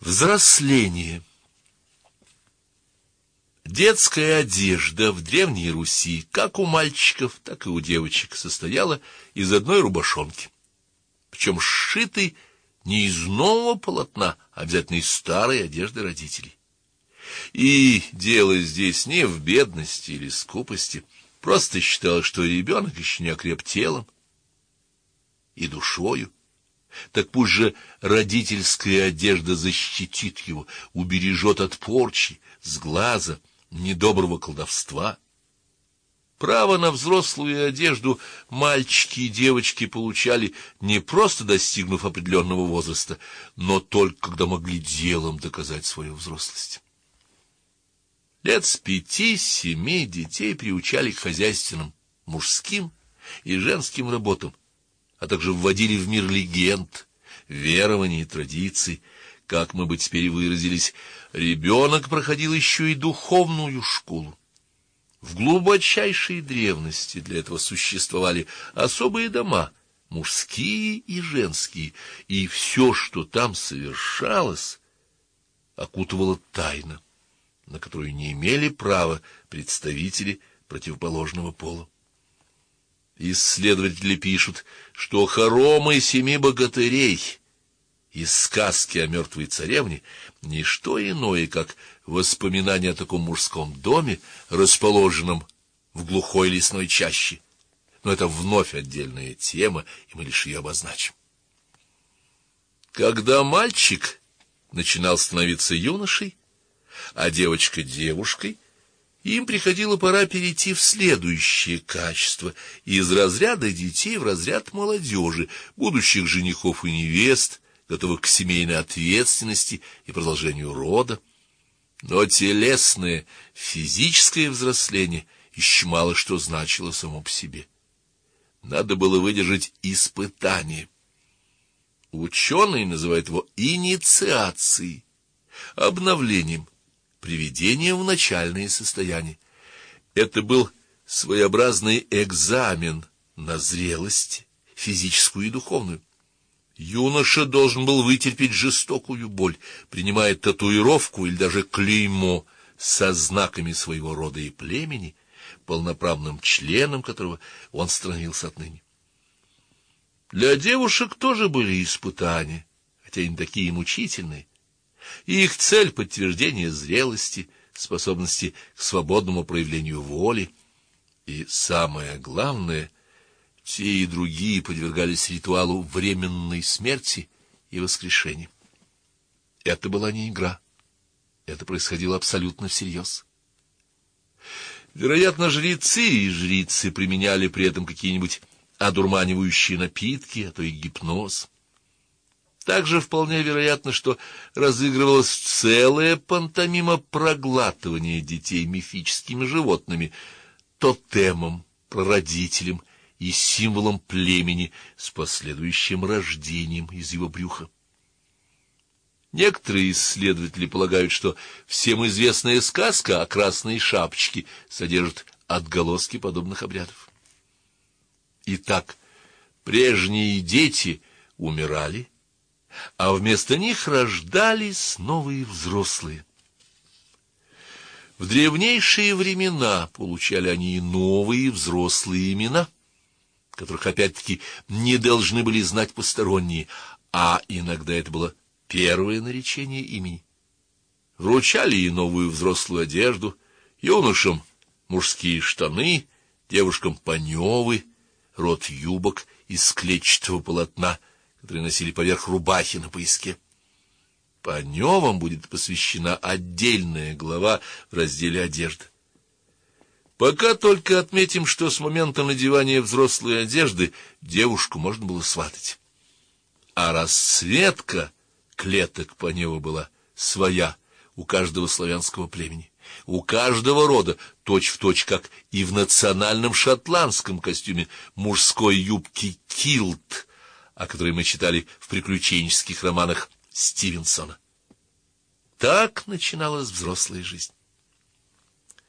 Взросление. Детская одежда в Древней Руси, как у мальчиков, так и у девочек, состояла из одной рубашонки, причем сшитой не из нового полотна, а обязательно из старой одежды родителей. И дело здесь не в бедности или скупости, просто считалось, что ребенок еще не окреп телом и душою. Так пусть же родительская одежда защитит его, убережет от порчи, сглаза, недоброго колдовства. Право на взрослую одежду мальчики и девочки получали, не просто достигнув определенного возраста, но только когда могли делом доказать свою взрослость. Лет с 5-7 детей приучали к хозяйственным, мужским и женским работам, а также вводили в мир легенд, верований и традиций. Как мы бы теперь выразились, ребенок проходил еще и духовную школу. В глубочайшей древности для этого существовали особые дома, мужские и женские, и все, что там совершалось, окутывала тайна, на которую не имели права представители противоположного пола. Исследователи пишут, что хоромы 7 богатырей из сказки о мертвой царевне не что иное, как воспоминания о таком мужском доме, расположенном в глухой лесной чаще. Но это вновь отдельная тема, и мы лишь ее обозначим. Когда мальчик начинал становиться юношей, а девочка девушкой, им приходила пора перейти в следующее качество: из разряда детей в разряд молодежи, будущих женихов и невест, готовых к семейной ответственности и продолжению рода. Но телесное, физическое взросление еще мало что значило само по себе. Надо было выдержать испытание. Ученые называют его инициацией, обновлением, приведением в начальное состояние. Это был своеобразный экзамен на зрелость, физическую и духовную. Юноша должен был вытерпеть жестокую боль, принимая татуировку или даже клеймо со знаками своего рода и племени, полноправным членом которого он становился отныне. Для девушек тоже были испытания, хотя и не такие мучительные. И их цель — подтверждение зрелости, способности к свободному проявлению воли. И самое главное, те и другие подвергались ритуалу временной смерти и воскрешения. Это была не игра. Это происходило абсолютно всерьез. Вероятно, жрецы и жрицы применяли при этом какие-нибудь одурманивающие напитки, а то и гипноз. Также вполне вероятно, что разыгрывалась целая пантомима проглатывания детей мифическими животными, тотемом, прародителем и символом племени с последующим рождением из его брюха. Некоторые исследователи полагают, что всем известная сказка о красной шапочке содержит отголоски подобных обрядов. Итак, прежние дети умирали, а вместо них рождались новые взрослые. В древнейшие времена получали они и новые взрослые имена, которых опять-таки не должны были знать посторонние, а иногда это было первое наречение имени. Вручали и новую взрослую одежду: юношам мужские штаны, девушкам паневы, род юбок из клетчатого полотна, которые носили поверх рубахи на пояске. Паневам будет посвящена отдельная глава в разделе одежды. Пока только отметим, что с момента надевания взрослой одежды девушку можно было сватать. А расцветка клеток паневы была своя у каждого славянского племени, у каждого рода, точь-в-точь, как и в национальном шотландском костюме мужской юбки килт, о которой мы читали в приключенческих романах Стивенсона. Так начиналась взрослая жизнь.